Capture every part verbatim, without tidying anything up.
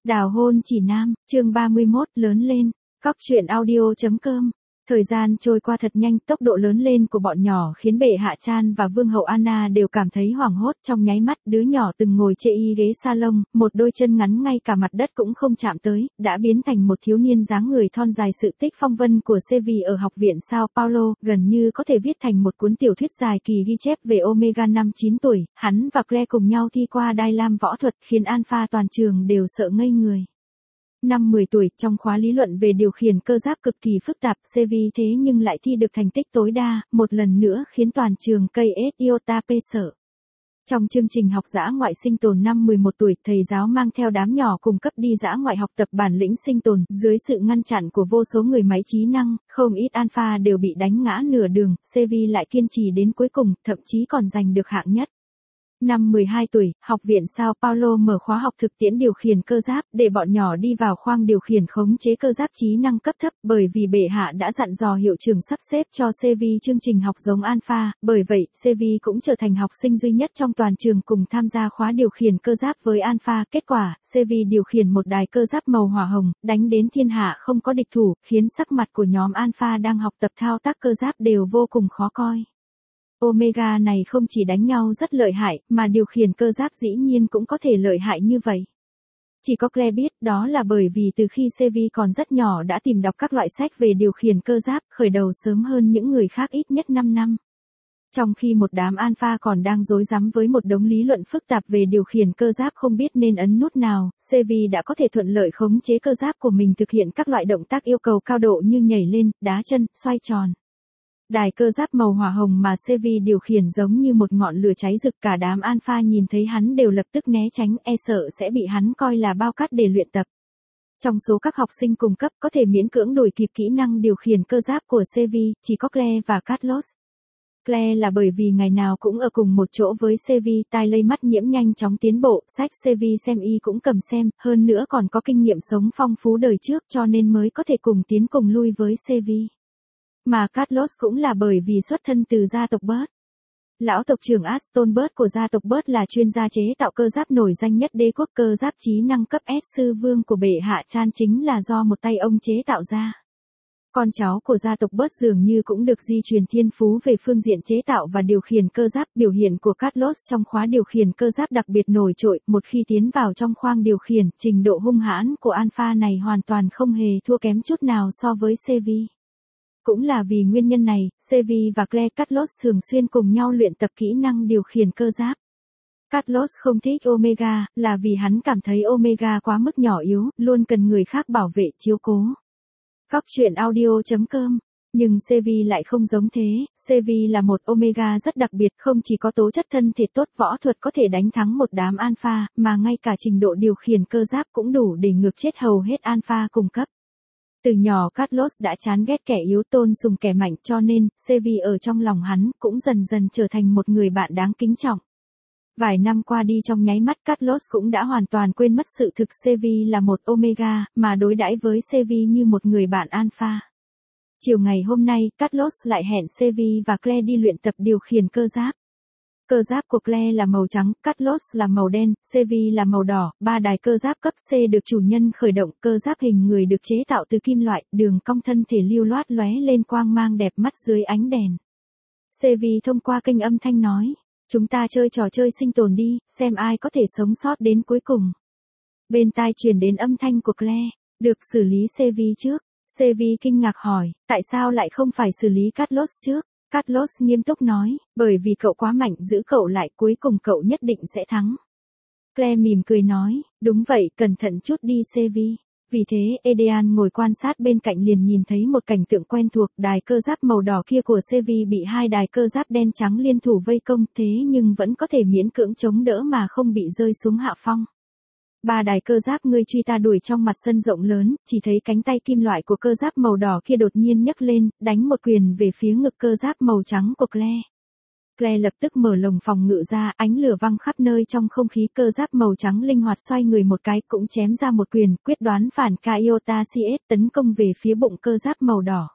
Đào hôn chỉ nam, chương ba mươi mốt, lớn lên. Cóc truyện audio chấm com. Thời gian trôi qua thật nhanh, tốc độ lớn lên của bọn nhỏ khiến bệ hạ Chan và vương hậu Anna đều cảm thấy hoảng hốt. Trong nháy mắt, đứa nhỏ từng ngồi chê y ghế salon, một đôi chân ngắn ngay cả mặt đất cũng không chạm tới, đã biến thành một thiếu niên dáng người thon dài. Sự tích phong vân của Sevi ở học viện Sao Paulo gần như có thể viết thành một cuốn tiểu thuyết dài kỳ ghi chép về Omega. Năm chín tuổi, hắn và Claire cùng nhau thi qua Đai Lam võ thuật, khiến Alpha toàn trường đều sợ ngây người. Năm mười tuổi, trong khóa lý luận về điều khiển cơ giáp cực kỳ phức tạp, Sevi thế nhưng lại thi được thành tích tối đa, một lần nữa khiến toàn trường ca ét Iota P sợ. Trong chương trình học dã ngoại sinh tồn năm mười một tuổi, thầy giáo mang theo đám nhỏ cùng cấp đi dã ngoại học tập bản lĩnh sinh tồn, dưới sự ngăn chặn của vô số người máy trí năng, không ít alpha đều bị đánh ngã nửa đường, Sevi lại kiên trì đến cuối cùng, thậm chí còn giành được hạng nhất. Năm mười hai tuổi, học viện Sao Paulo mở khóa học thực tiễn điều khiển cơ giáp, để bọn nhỏ đi vào khoang điều khiển khống chế cơ giáp trí năng cấp thấp, bởi vì bệ hạ đã dặn dò hiệu trưởng sắp xếp cho Sevi chương trình học giống Alpha, bởi vậy, Sevi cũng trở thành học sinh duy nhất trong toàn trường cùng tham gia khóa điều khiển cơ giáp với Alpha. Kết quả, Sevi điều khiển một đài cơ giáp màu hỏa hồng, đánh đến thiên hạ không có địch thủ, khiến sắc mặt của nhóm Alpha đang học tập thao tác cơ giáp đều vô cùng khó coi. Omega này không chỉ đánh nhau rất lợi hại, mà điều khiển cơ giáp dĩ nhiên cũng có thể lợi hại như vậy. Chỉ có Claire biết, đó là bởi vì từ khi Sevi còn rất nhỏ đã tìm đọc các loại sách về điều khiển cơ giáp, khởi đầu sớm hơn những người khác ít nhất năm năm. Trong khi một đám alpha còn đang rối rắm với một đống lý luận phức tạp về điều khiển cơ giáp không biết nên ấn nút nào, Sevi đã có thể thuận lợi khống chế cơ giáp của mình thực hiện các loại động tác yêu cầu cao độ như nhảy lên, đá chân, xoay tròn. Đài cơ giáp màu hỏa hồng mà Sevi điều khiển giống như một ngọn lửa cháy rực, cả đám alpha nhìn thấy hắn đều lập tức né tránh, e sợ sẽ bị hắn coi là bao cát để luyện tập. Trong số các học sinh cùng cấp có thể miễn cưỡng đuổi kịp kỹ năng điều khiển cơ giáp của Sevi, chỉ có Claire và Carlos. Claire là bởi vì ngày nào cũng ở cùng một chỗ với Sevi, tai lây mắt nhiễm nhanh chóng tiến bộ, sách Sevi xem y cũng cầm xem, hơn nữa còn có kinh nghiệm sống phong phú đời trước cho nên mới có thể cùng tiến cùng lui với Sevi. Mà Carlos cũng là bởi vì xuất thân từ gia tộc Burt. Lão tộc trưởng Aston Burt của gia tộc Burt là chuyên gia chế tạo cơ giáp nổi danh nhất đế quốc cơ giáp trí năng cấp S. Sư vương của bệ hạ Chan chính là do một tay ông chế tạo ra. Con cháu của gia tộc Burt dường như cũng được di truyền thiên phú về phương diện chế tạo và điều khiển cơ giáp. Biểu hiện của Carlos trong khóa điều khiển cơ giáp đặc biệt nổi trội, một khi tiến vào trong khoang điều khiển, trình độ hung hãn của Alpha này hoàn toàn không hề thua kém chút nào so với Sevi. Cũng là vì nguyên nhân này, Sevi và Claire Carlos thường xuyên cùng nhau luyện tập kỹ năng điều khiển cơ giáp. Carlos không thích Omega, là vì hắn cảm thấy Omega quá mức nhỏ yếu, luôn cần người khác bảo vệ chiếu cố. Cóc truyện audio chấm com. Nhưng Sevi lại không giống thế, Sevi là một Omega rất đặc biệt, không chỉ có tố chất thân thể tốt, võ thuật có thể đánh thắng một đám Alpha, mà ngay cả trình độ điều khiển cơ giáp cũng đủ để ngược chết hầu hết Alpha cùng cấp. Từ nhỏ Carlos đã chán ghét kẻ yếu, tôn sùng kẻ mạnh, cho nên, Sevi ở trong lòng hắn cũng dần dần trở thành một người bạn đáng kính trọng. Vài năm qua đi, trong nháy mắt Carlos cũng đã hoàn toàn quên mất sự thực Sevi là một Omega, mà đối đãi với Sevi như một người bạn Alpha. Chiều ngày hôm nay, Carlos lại hẹn Sevi và Claire đi luyện tập điều khiển cơ giáp. Cơ giáp của Claire là màu trắng, Carlos là màu đen, Sevi là màu đỏ. Ba đài cơ giáp cấp C được chủ nhân khởi động, cơ giáp hình người được chế tạo từ kim loại, đường cong thân thể lưu loát lóe lên quang mang đẹp mắt dưới ánh đèn. Sevi thông qua kênh âm thanh nói, chúng ta chơi trò chơi sinh tồn đi, xem ai có thể sống sót đến cuối cùng. Bên tai truyền đến âm thanh của Claire, được xử lý Sevi trước. Sevi kinh ngạc hỏi, tại sao lại không phải xử lý Carlos trước? Carlos nghiêm túc nói, bởi vì cậu quá mạnh, giữ cậu lại, cuối cùng cậu nhất định sẽ thắng. Claire mỉm cười nói, đúng vậy, cẩn thận chút đi Sevi. Vì thế, Edean ngồi quan sát bên cạnh liền nhìn thấy một cảnh tượng quen thuộc, đài cơ giáp màu đỏ kia của Sevi bị hai đài cơ giáp đen trắng liên thủ vây công, thế nhưng vẫn có thể miễn cưỡng chống đỡ mà không bị rơi xuống hạ phong. Ba đài cơ giáp ngươi truy ta đuổi trong mặt sân rộng lớn, chỉ thấy cánh tay kim loại của cơ giáp màu đỏ kia đột nhiên nhấc lên, đánh một quyền về phía ngực cơ giáp màu trắng của Claire. Claire lập tức mở lồng phòng ngự ra, ánh lửa văng khắp nơi trong không khí, cơ giáp màu trắng linh hoạt xoay người một cái, cũng chém ra một quyền, quyết đoán phản Iota xê ét tấn công về phía bụng cơ giáp màu đỏ.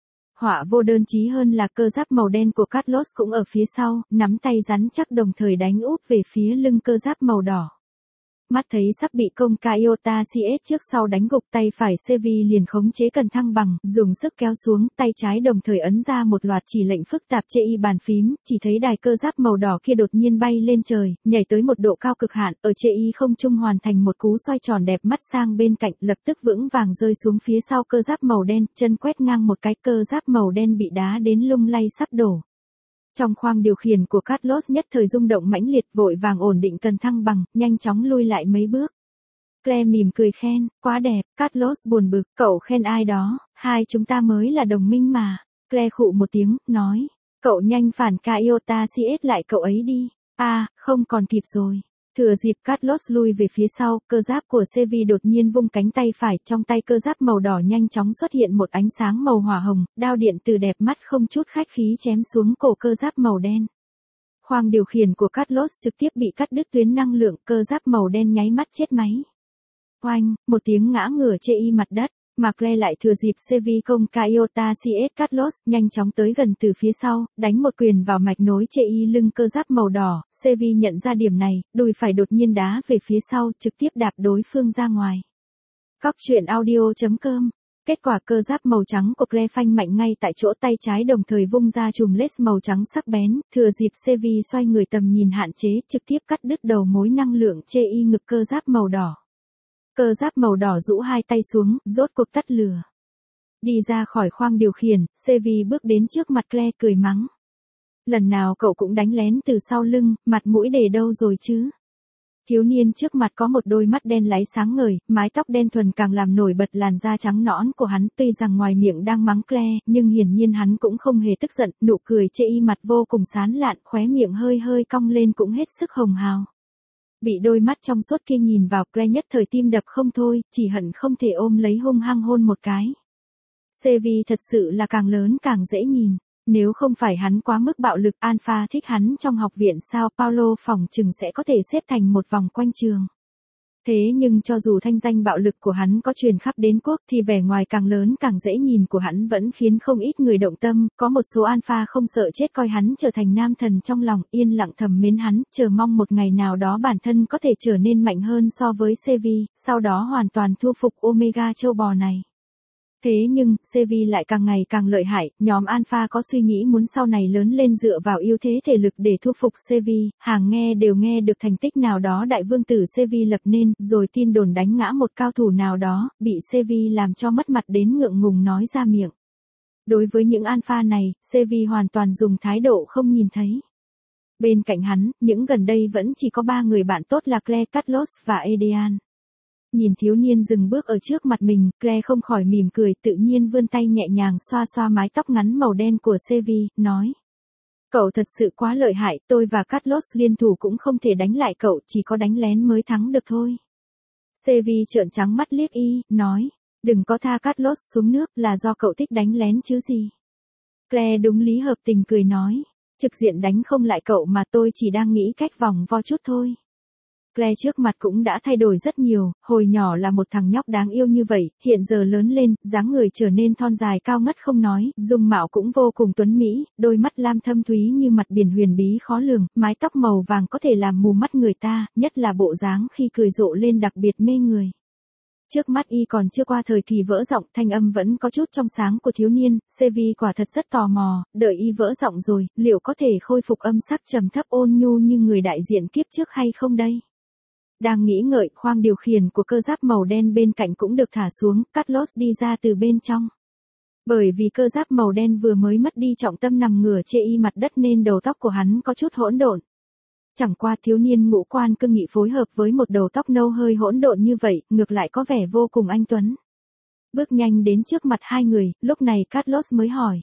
Họa vô đơn chí hơn là cơ giáp màu đen của Carlos cũng ở phía sau, nắm tay rắn chắc đồng thời đánh úp về phía lưng cơ giáp màu đỏ. mắt thấy sắp bị công ca Iota xê ét trước sau đánh gục, tay phải Sevi liền khống chế cần thăng bằng, dùng sức kéo xuống, tay trái đồng thời ấn ra một loạt chỉ lệnh phức tạp trên y bàn phím, chỉ thấy đài cơ giáp màu đỏ kia đột nhiên bay lên trời, nhảy tới một độ cao cực hạn, ở trên y không trung hoàn thành một cú xoay tròn đẹp mắt sang bên cạnh, lập tức vững vàng rơi xuống phía sau cơ giáp màu đen, chân quét ngang một cái, cơ giáp màu đen bị đá đến lung lay sắp đổ. Trong khoang điều khiển của Carlos nhất thời rung động mãnh liệt, vội vàng ổn định cần thăng bằng, nhanh chóng lui lại mấy bước. Claire mỉm cười khen, quá đẹp. Carlos buồn bực, cậu khen ai đó, hai chúng ta mới là đồng minh mà. Claire khụ một tiếng, nói, cậu nhanh phản ca Iota xê ét lại cậu ấy đi. À, không còn kịp rồi. Thừa dịp Carlos lui về phía sau, cơ giáp của Sevi đột nhiên vung cánh tay phải, trong tay cơ giáp màu đỏ nhanh chóng xuất hiện một ánh sáng màu hỏa hồng, đao điện từ đẹp mắt không chút khách khí chém xuống cổ cơ giáp màu đen. Khoang điều khiển của Carlos trực tiếp bị cắt đứt tuyến năng lượng, cơ giáp màu đen nháy mắt chết máy. Oanh, một tiếng ngã ngửa chê y mặt đất. Mà Claire lại thừa dịp Sevi công ca Iota xê ét Carlos nhanh chóng tới gần từ phía sau, đánh một quyền vào mạch nối chê y lưng cơ giáp màu đỏ. Sevi nhận ra điểm này, đùi phải đột nhiên đá về phía sau, trực tiếp đạp đối phương ra ngoài. Cóc truyện audio chấm com. Kết quả cơ giáp màu trắng của Claire phanh mạnh ngay tại chỗ, tay trái đồng thời vung ra chùm laser màu trắng sắc bén, thừa dịp Sevi xoay người tầm nhìn hạn chế, trực tiếp cắt đứt đầu mối năng lượng chê y ngực cơ giáp màu đỏ. Cơ giáp màu đỏ rũ hai tay xuống, rốt cuộc tắt lửa. Đi ra khỏi khoang điều khiển, Sevi bước đến trước mặt Claire cười mắng. Lần nào cậu cũng đánh lén từ sau lưng, mặt mũi để đâu rồi chứ? Thiếu niên trước mặt có một đôi mắt đen láy sáng ngời, mái tóc đen thuần càng làm nổi bật làn da trắng nõn của hắn, tuy rằng ngoài miệng đang mắng Claire, nhưng hiển nhiên hắn cũng không hề tức giận, nụ cười chê y mặt vô cùng sán lạn, khóe miệng hơi hơi cong lên cũng hết sức hồng hào. Bị đôi mắt trong suốt kia nhìn vào, Claire nhất thời tim đập không thôi, chỉ hận không thể ôm lấy hung hăng hôn một cái. Sevi thật sự là càng lớn càng dễ nhìn. Nếu không phải hắn quá mức bạo lực, Alpha thích hắn trong học viện sao Paulo phỏng chừng sẽ có thể xếp thành một vòng quanh trường. Thế nhưng cho dù thanh danh bạo lực của hắn có truyền khắp đến quốc thì vẻ ngoài càng lớn càng dễ nhìn của hắn vẫn khiến không ít người động tâm, có một số Alpha không sợ chết coi hắn trở thành nam thần trong lòng, yên lặng thầm mến hắn, chờ mong một ngày nào đó bản thân có thể trở nên mạnh hơn so với Sevi, sau đó hoàn toàn thu phục Omega châu bò này. Thế nhưng, Sevi lại càng ngày càng lợi hại, nhóm Alpha có suy nghĩ muốn sau này lớn lên dựa vào ưu thế thể lực để thu phục Sevi, hàng nghe đều nghe được thành tích nào đó đại vương tử Sevi lập nên, rồi tin đồn đánh ngã một cao thủ nào đó, bị Sevi làm cho mất mặt đến ngượng ngùng nói ra miệng. Đối với những Alpha này, Sevi hoàn toàn dùng thái độ không nhìn thấy. Bên cạnh hắn, những gần đây vẫn chỉ có ba người bạn tốt là Claire, Carlos và Adrian. Nhìn thiếu niên dừng bước ở trước mặt mình, Claire không khỏi mỉm cười, tự nhiên vươn tay nhẹ nhàng xoa xoa mái tóc ngắn màu đen của Sevi, nói. Cậu thật sự quá lợi hại, tôi và Carlos liên thủ cũng không thể đánh lại cậu, chỉ có đánh lén mới thắng được thôi. Sevi trợn trắng mắt liếc y, nói. Đừng có tha Carlos xuống nước, là do cậu thích đánh lén chứ gì. Claire đúng lý hợp tình cười nói. Trực diện đánh không lại cậu mà tôi chỉ đang nghĩ cách vòng vo chút thôi. Claire trước mặt cũng đã thay đổi rất nhiều, hồi nhỏ là một thằng nhóc đáng yêu như vậy, hiện giờ lớn lên, dáng người trở nên thon dài cao ngất không nói, dung mạo cũng vô cùng tuấn mỹ, đôi mắt lam thâm thúy như mặt biển huyền bí khó lường, mái tóc màu vàng có thể làm mù mắt người ta, nhất là bộ dáng khi cười rộ lên đặc biệt mê người. Trước mắt y còn chưa qua thời kỳ vỡ giọng, thanh âm vẫn có chút trong sáng của thiếu niên, Sevi quả thật rất tò mò, đợi y vỡ giọng rồi, liệu có thể khôi phục âm sắc trầm thấp ôn nhu như người đại diện kiếp trước hay không đây? Đang nghĩ ngợi, khoang điều khiển của cơ giáp màu đen bên cạnh cũng được thả xuống, Carlos đi ra từ bên trong. Bởi vì cơ giáp màu đen vừa mới mất đi trọng tâm nằm ngửa chê y mặt đất nên đầu tóc của hắn có chút hỗn độn. Chẳng qua thiếu niên ngũ quan cương nghị phối hợp với một đầu tóc nâu hơi hỗn độn như vậy, ngược lại có vẻ vô cùng anh tuấn. Bước nhanh đến trước mặt hai người, lúc này Carlos mới hỏi.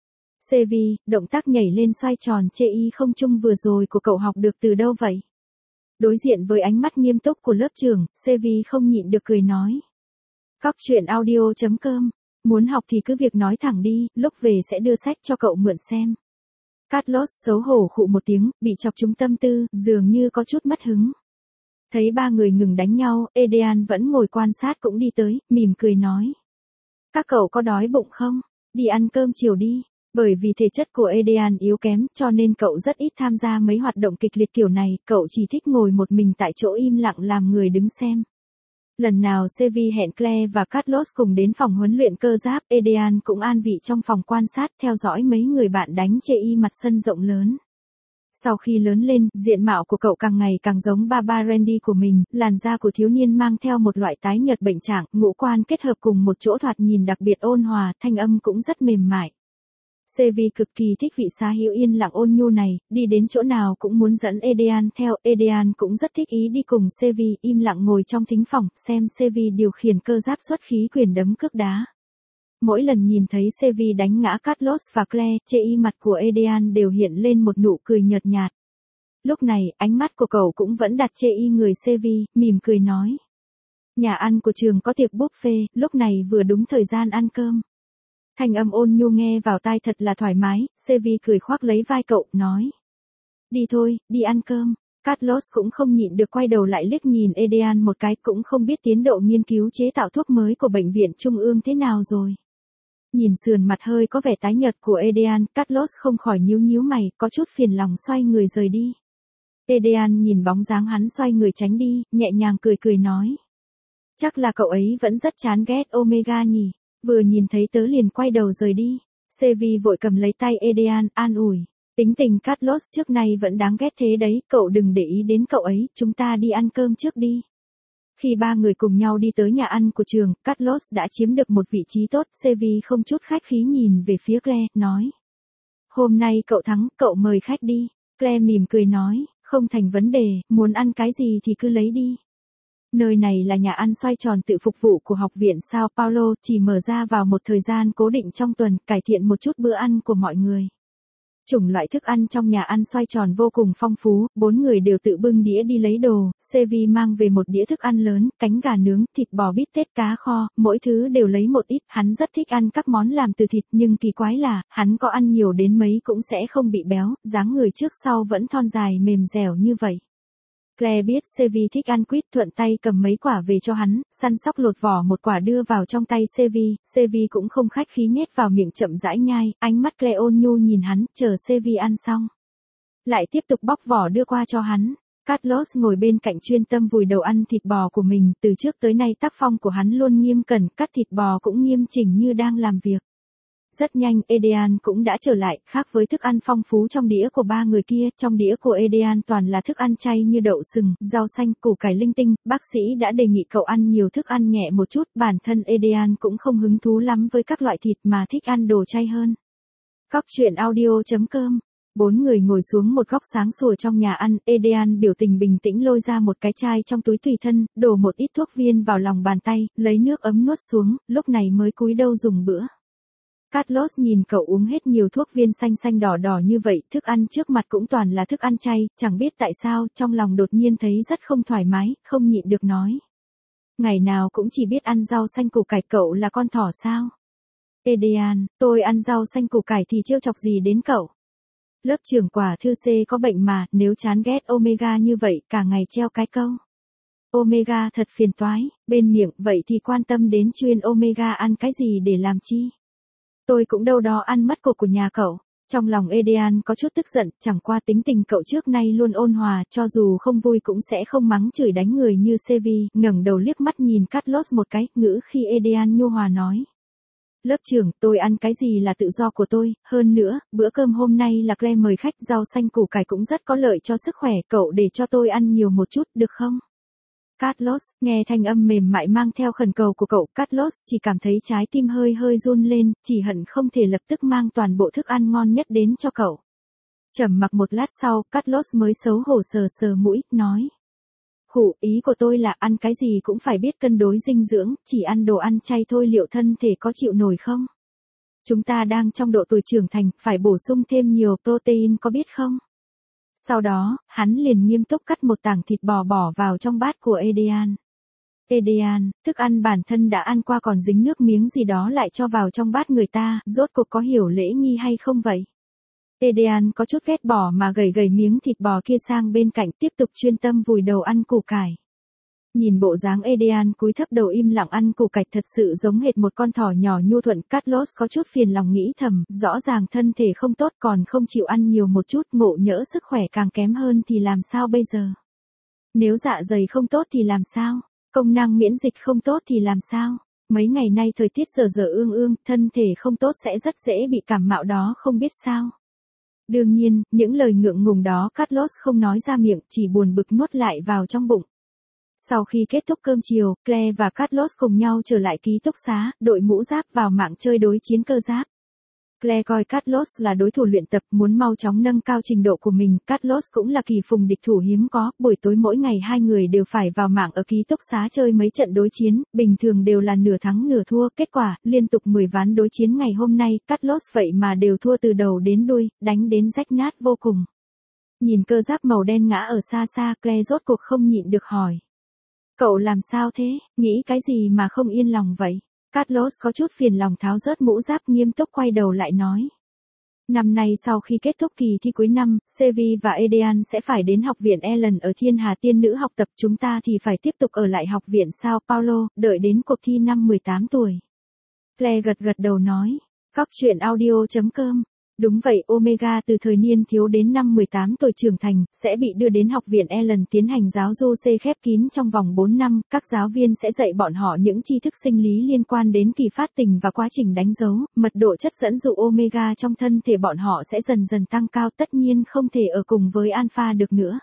Sevi, động tác nhảy lên xoay tròn chê y không trung vừa rồi của cậu học được từ đâu vậy? Đối diện với ánh mắt nghiêm túc của lớp trưởng, Sevi không nhịn được cười nói. Cóc truyện audio chấm com, muốn học thì cứ việc nói thẳng đi, lúc về sẽ đưa sách cho cậu mượn xem. Carlos xấu hổ khụ một tiếng, bị chọc trúng tâm tư, dường như có chút mất hứng. Thấy ba người ngừng đánh nhau, Adrian vẫn ngồi quan sát cũng đi tới, mỉm cười nói. Các cậu có đói bụng không? Đi ăn cơm chiều đi. Bởi vì thể chất của Edean yếu kém cho nên cậu rất ít tham gia mấy hoạt động kịch liệt kiểu này, cậu chỉ thích ngồi một mình tại chỗ im lặng làm người đứng xem. Lần nào Sevi hẹn Claire và Carlos cùng đến phòng huấn luyện cơ giáp, Edean cũng an vị trong phòng quan sát theo dõi mấy người bạn đánh chê mặt sân rộng lớn. Sau khi lớn lên, diện mạo của cậu càng ngày càng giống Baba Randy của mình, làn da của thiếu niên mang theo một loại tái nhợt bệnh trạng, ngũ quan kết hợp cùng một chỗ thoạt nhìn đặc biệt ôn hòa, thanh âm cũng rất mềm mại. Sevi cực kỳ thích vị xá hữu yên lặng ôn nhu này, đi đến chỗ nào cũng muốn dẫn Edean theo, Edean cũng rất thích ý đi cùng Sevi, im lặng ngồi trong thính phòng, xem Sevi điều khiển cơ giáp xuất khí quyền đấm cước đá. Mỗi lần nhìn thấy Sevi đánh ngã Carlos và Claire, chê y mặt của Edean đều hiện lên một nụ cười nhợt nhạt. Lúc này, ánh mắt của cậu cũng vẫn đặt chê y người Sevi, mỉm cười nói. Nhà ăn của trường có tiệc buffet, lúc này vừa đúng thời gian ăn cơm. Thanh âm ôn nhu nghe vào tai thật là thoải mái, Sevi cười khoác lấy vai cậu, nói. Đi thôi, đi ăn cơm. Carlos cũng không nhịn được quay đầu lại liếc nhìn Edean một cái, cũng không biết tiến độ nghiên cứu chế tạo thuốc mới của bệnh viện Trung ương thế nào rồi. Nhìn sườn mặt hơi có vẻ tái nhợt của Edean, Carlos không khỏi nhíu nhíu mày, có chút phiền lòng xoay người rời đi. Edean nhìn bóng dáng hắn xoay người tránh đi, nhẹ nhàng cười cười nói. Chắc là cậu ấy vẫn rất chán ghét Omega nhỉ, vừa nhìn thấy tớ liền quay đầu rời đi. Sevi vội cầm lấy tay Edean, an ủi. Tính tình Carlos trước nay vẫn đáng ghét thế đấy, cậu đừng để ý đến cậu ấy, chúng ta đi ăn cơm trước đi. Khi ba người cùng nhau đi tới nhà ăn của trường, Carlos đã chiếm được một vị trí tốt, Sevi không chút khách khí nhìn về phía Claire, nói. Hôm nay cậu thắng, cậu mời khách đi. Claire mỉm cười nói, không thành vấn đề, muốn ăn cái gì thì cứ lấy đi. Nơi này là nhà ăn xoay tròn tự phục vụ của học viện Sao Paulo, chỉ mở ra vào một thời gian cố định trong tuần, cải thiện một chút bữa ăn của mọi người. Chủng loại thức ăn trong nhà ăn xoay tròn vô cùng phong phú, bốn người đều tự bưng đĩa đi lấy đồ, Sevi mang về một đĩa thức ăn lớn, cánh gà nướng, thịt bò bít tết, cá kho, mỗi thứ đều lấy một ít, hắn rất thích ăn các món làm từ thịt, nhưng kỳ quái là, hắn có ăn nhiều đến mấy cũng sẽ không bị béo, dáng người trước sau vẫn thon dài mềm dẻo như vậy. Claire biết Sevi thích ăn quýt, thuận tay cầm mấy quả về cho hắn, săn sóc lột vỏ một quả đưa vào trong tay Sevi, Sevi cũng không khách khí nhét vào miệng chậm rãi nhai, ánh mắt Claire ôn nhu nhìn hắn, chờ Sevi ăn xong. Lại tiếp tục bóc vỏ đưa qua cho hắn. Carlos ngồi bên cạnh chuyên tâm vùi đầu ăn thịt bò của mình, từ trước tới nay tác phong của hắn luôn nghiêm cẩn, cắt thịt bò cũng nghiêm chỉnh như đang làm việc. Rất nhanh, Edean cũng đã trở lại, khác với thức ăn phong phú trong đĩa của ba người kia, trong đĩa của Edean toàn là thức ăn chay như đậu sừng, rau xanh, củ cải linh tinh, bác sĩ đã đề nghị cậu ăn nhiều thức ăn nhẹ một chút, bản thân Edean cũng không hứng thú lắm với các loại thịt mà thích ăn đồ chay hơn. Cóc truyện audio chấm com. Bốn người ngồi xuống một góc sáng sủa trong nhà ăn, Edean biểu tình bình tĩnh lôi ra một cái chai trong túi tùy thân, đổ một ít thuốc viên vào lòng bàn tay, lấy nước ấm nuốt xuống, lúc này mới cúi đầu dùng bữa. Carlos nhìn cậu uống hết nhiều thuốc viên xanh xanh đỏ đỏ như vậy, thức ăn trước mặt cũng toàn là thức ăn chay, chẳng biết tại sao, trong lòng đột nhiên thấy rất không thoải mái, không nhịn được nói. Ngày nào cũng chỉ biết ăn rau xanh củ cải, cậu là con thỏ sao? Edean, tôi ăn rau xanh củ cải thì trêu chọc gì đến cậu? Lớp trưởng quả thư C có bệnh mà, nếu chán ghét Omega như vậy, cả ngày treo cái câu. Omega thật phiền toái, bên miệng, vậy thì quan tâm đến chuyên Omega ăn cái gì để làm chi? Tôi cũng đâu đó ăn mất cục của nhà cậu. Trong lòng Edean có chút tức giận, chẳng qua tính tình cậu trước nay luôn ôn hòa, cho dù không vui cũng sẽ không mắng chửi đánh người như Sevi, ngẩng đầu liếc mắt nhìn Carlos một cái, ngữ khi Edean nhu hòa nói. Lớp trưởng, tôi ăn cái gì là tự do của tôi, hơn nữa, bữa cơm hôm nay là Claire mời khách, rau xanh củ cải cũng rất có lợi cho sức khỏe, cậu để cho tôi ăn nhiều một chút, được không? Carlos, nghe thanh âm mềm mại mang theo khẩn cầu của cậu, Carlos chỉ cảm thấy trái tim hơi hơi run lên, chỉ hận không thể lập tức mang toàn bộ thức ăn ngon nhất đến cho cậu. Trầm mặc một lát sau, Carlos mới xấu hổ sờ sờ mũi, nói. Khụ, ý của tôi là ăn cái gì cũng phải biết cân đối dinh dưỡng, chỉ ăn đồ ăn chay thôi liệu thân thể có chịu nổi không? Chúng ta đang trong độ tuổi trưởng thành, phải bổ sung thêm nhiều protein có biết không? Sau đó, hắn liền nghiêm túc cắt một tảng thịt bò bỏ vào trong bát của Edean. Edean, thức ăn bản thân đã ăn qua còn dính nước miếng gì đó lại cho vào trong bát người ta, rốt cuộc có hiểu lễ nghi hay không vậy? Edean có chút ghét bỏ mà gầy gầy miếng thịt bò kia sang bên cạnh tiếp tục chuyên tâm vùi đầu ăn củ cải. Nhìn bộ dáng Adrian cúi thấp đầu im lặng ăn củ cải thật sự giống hệt một con thỏ nhỏ nhu thuận. Carlos có chút phiền lòng nghĩ thầm, rõ ràng thân thể không tốt còn không chịu ăn nhiều một chút, ngộ nhỡ sức khỏe càng kém hơn thì làm sao bây giờ? Nếu dạ dày không tốt thì làm sao? Công năng miễn dịch không tốt thì làm sao? Mấy ngày nay thời tiết dở dở ương ương, thân thể không tốt sẽ rất dễ bị cảm mạo đó không biết sao. Đương nhiên, những lời ngượng ngùng đó Carlos không nói ra miệng, chỉ buồn bực nuốt lại vào trong bụng. Sau khi kết thúc cơm chiều, Claire và Carlos cùng nhau trở lại ký túc xá, đội mũ giáp vào mạng chơi đối chiến cơ giáp. Claire coi Carlos là đối thủ luyện tập, muốn mau chóng nâng cao trình độ của mình. Carlos cũng là kỳ phùng địch thủ hiếm có, buổi tối mỗi ngày hai người đều phải vào mạng ở ký túc xá chơi mấy trận đối chiến, bình thường đều là nửa thắng nửa thua. Kết quả, liên tục mười ván đối chiến ngày hôm nay, Carlos vậy mà đều thua từ đầu đến đuôi, đánh đến rách nát vô cùng. Nhìn cơ giáp màu đen ngã ở xa xa, Claire rốt cuộc không nhịn được hỏi. Cậu làm sao thế, nghĩ cái gì mà không yên lòng vậy? Carlos có chút phiền lòng tháo rớt mũ giáp, nghiêm túc quay đầu lại nói. Năm nay sau khi kết thúc kỳ thi cuối năm, Sevi và Adrian sẽ phải đến học viện Ellen ở Thiên Hà Tiên Nữ học tập, chúng ta thì phải tiếp tục ở lại học viện Sao Paulo, đợi đến cuộc thi năm mười tám tuổi. Claire gật gật đầu nói. Cóc truyện audio chấm com. Đúng vậy, Omega từ thời niên thiếu đến năm mười tám tuổi trưởng thành, sẽ bị đưa đến học viện Ellen tiến hành giáo du C khép kín trong vòng bốn năm, các giáo viên sẽ dạy bọn họ những tri thức sinh lý liên quan đến kỳ phát tình và quá trình đánh dấu, mật độ chất dẫn dụ Omega trong thân thể bọn họ sẽ dần dần tăng cao, tất nhiên không thể ở cùng với Alpha được nữa.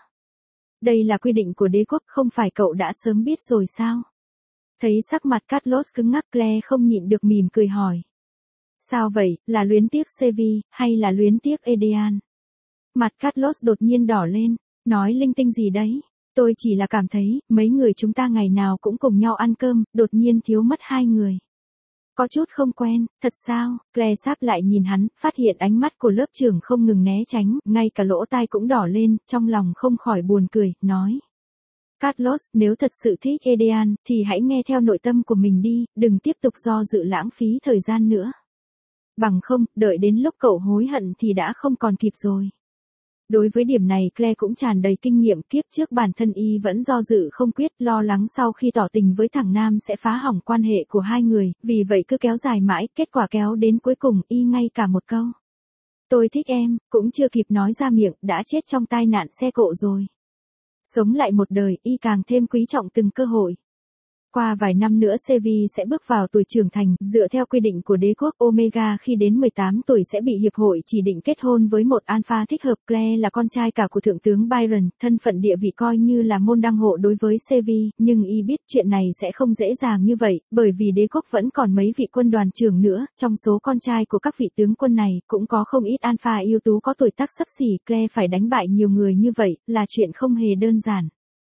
Đây là quy định của đế quốc, không phải cậu đã sớm biết rồi sao? Thấy sắc mặt Carlos cứng ngắc, Claire không nhịn được mỉm cười hỏi. Sao vậy, là luyến tiếc Sevi, hay là luyến tiếc Adrian? Mặt Carlos đột nhiên đỏ lên, nói linh tinh gì đấy? Tôi chỉ là cảm thấy, mấy người chúng ta ngày nào cũng cùng nhau ăn cơm, đột nhiên thiếu mất hai người. Có chút không quen, thật sao? Claire sáp lại nhìn hắn, phát hiện ánh mắt của lớp trưởng không ngừng né tránh, ngay cả lỗ tai cũng đỏ lên, trong lòng không khỏi buồn cười, nói. Carlos, nếu thật sự thích Adrian, thì hãy nghe theo nội tâm của mình đi, đừng tiếp tục do dự lãng phí thời gian nữa. Bằng không, đợi đến lúc cậu hối hận thì đã không còn kịp rồi. Đối với điểm này Claire cũng tràn đầy kinh nghiệm, kiếp trước bản thân y vẫn do dự không quyết, lo lắng sau khi tỏ tình với thằng Nam sẽ phá hỏng quan hệ của hai người, vì vậy cứ kéo dài mãi, kết quả kéo đến cuối cùng y ngay cả một câu. Tôi thích em, cũng chưa kịp nói ra miệng, đã chết trong tai nạn xe cộ rồi. Sống lại một đời, y càng thêm quý trọng từng cơ hội. Qua vài năm nữa Sevi sẽ bước vào tuổi trưởng thành, dựa theo quy định của đế quốc, Omega khi đến mười tám tuổi sẽ bị hiệp hội chỉ định kết hôn với một alpha thích hợp. Claire là con trai cả của thượng tướng Byron, thân phận địa vị coi như là môn đăng hộ đối với Sevi, nhưng y biết chuyện này sẽ không dễ dàng như vậy, bởi vì đế quốc vẫn còn mấy vị quân đoàn trưởng nữa, trong số con trai của các vị tướng quân này, cũng có không ít alpha ưu tú có tuổi tác xấp xỉ. Claire phải đánh bại nhiều người như vậy, là chuyện không hề đơn giản.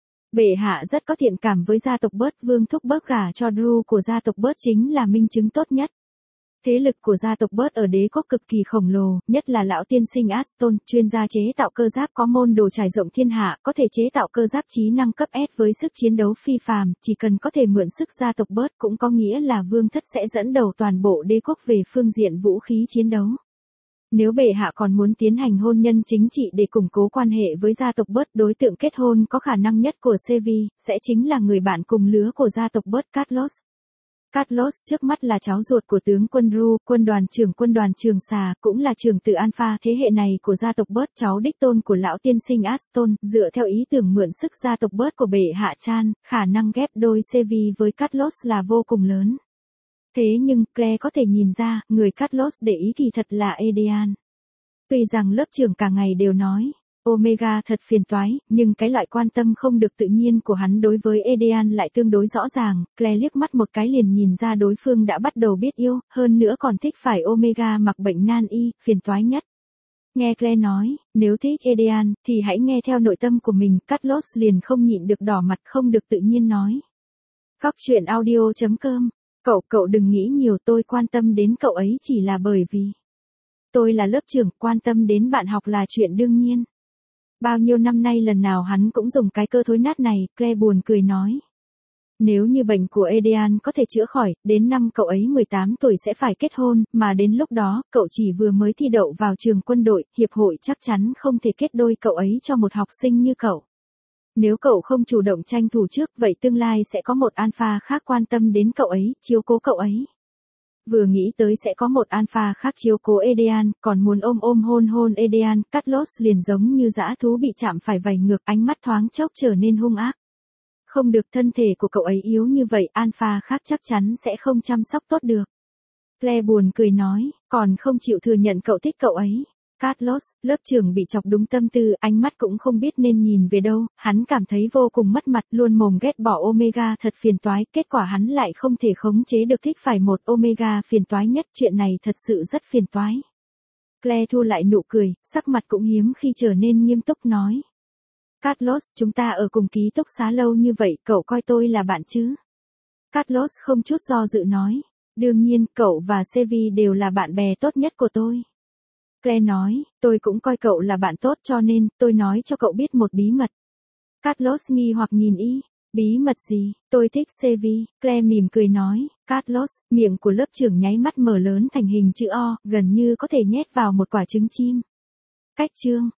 Bệ hạ rất có thiện cảm với gia tộc Bớt, vương thúc Bớt gả cho Drew của gia tộc Bớt chính là minh chứng tốt nhất. Thế lực của gia tộc Bớt ở đế quốc cực kỳ khổng lồ, nhất là lão tiên sinh Aston, chuyên gia chế tạo cơ giáp có môn đồ trải rộng thiên hạ, có thể chế tạo cơ giáp trí năng cấp S với sức chiến đấu phi phàm, chỉ cần có thể mượn sức gia tộc Bớt cũng có nghĩa là vương thất sẽ dẫn đầu toàn bộ đế quốc về phương diện vũ khí chiến đấu. Nếu bệ hạ còn muốn tiến hành hôn nhân chính trị để củng cố quan hệ với gia tộc Bớt, đối tượng kết hôn có khả năng nhất của Sevi, sẽ chính là người bạn cùng lứa của gia tộc Bớt, Carlos. Carlos trước mắt là cháu ruột của tướng quân Drew, quân đoàn trưởng quân đoàn Trường Xà, cũng là trưởng tử Alpha thế hệ này của gia tộc Bớt, cháu đích tôn của lão tiên sinh Aston, dựa theo ý tưởng mượn sức gia tộc Bớt của bệ hạ Chan, khả năng ghép đôi Sevi với Carlos là vô cùng lớn. Thế nhưng, Claire có thể nhìn ra, người Carlos để ý kỳ thật là Adrian. Tuy rằng lớp trưởng cả ngày đều nói, Omega thật phiền toái, nhưng cái loại quan tâm không được tự nhiên của hắn đối với Adrian lại tương đối rõ ràng. Claire liếc mắt một cái liền nhìn ra đối phương đã bắt đầu biết yêu, hơn nữa còn thích phải Omega mặc bệnh nan y, phiền toái nhất. Nghe Claire nói, nếu thích Adrian, thì hãy nghe theo nội tâm của mình, Carlos liền không nhịn được đỏ mặt, không được tự nhiên nói. Cóc truyện audio chấm com. Cậu, cậu đừng nghĩ nhiều, tôi quan tâm đến cậu ấy chỉ là bởi vì tôi là lớp trưởng, quan tâm đến bạn học là chuyện đương nhiên. Bao nhiêu năm nay lần nào hắn cũng dùng cái cơ thối nát này, Claire buồn cười nói. Nếu như bệnh của Adrian có thể chữa khỏi, đến năm cậu ấy mười tám tuổi sẽ phải kết hôn, mà đến lúc đó, cậu chỉ vừa mới thi đậu vào trường quân đội, hiệp hội chắc chắn không thể kết đôi cậu ấy cho một học sinh như cậu. Nếu cậu không chủ động tranh thủ trước, vậy tương lai sẽ có một alpha khác quan tâm đến cậu ấy, chiếu cố cậu ấy. Vừa nghĩ tới sẽ có một alpha khác chiếu cố Edean, còn muốn ôm ôm hôn hôn Edean, Carlos liền giống như dã thú bị chạm phải vảy ngược, ánh mắt thoáng chốc trở nên hung ác. Không được, thân thể của cậu ấy yếu như vậy, alpha khác chắc chắn sẽ không chăm sóc tốt được. Claire buồn cười nói, còn không chịu thừa nhận cậu thích cậu ấy. Carlos, lớp trưởng bị chọc đúng tâm tư, ánh mắt cũng không biết nên nhìn về đâu, hắn cảm thấy vô cùng mất mặt, luôn mồm ghét bỏ Omega thật phiền toái, kết quả hắn lại không thể khống chế được thích phải một Omega phiền toái nhất, chuyện này thật sự rất phiền toái. Claire thu lại nụ cười, sắc mặt cũng hiếm khi trở nên nghiêm túc nói. Carlos, chúng ta ở cùng ký túc xá lâu như vậy, cậu coi tôi là bạn chứ? Carlos không chút do dự nói, đương nhiên, cậu và Sevi đều là bạn bè tốt nhất của tôi. Claire nói, tôi cũng coi cậu là bạn tốt cho nên, tôi nói cho cậu biết một bí mật. Carlos nghi hoặc nhìn y, bí mật gì, tôi thích Sevi. Claire mỉm cười nói, Carlos, miệng của lớp trưởng nháy mắt mở lớn thành hình chữ O, gần như có thể nhét vào một quả trứng chim. Cách chương.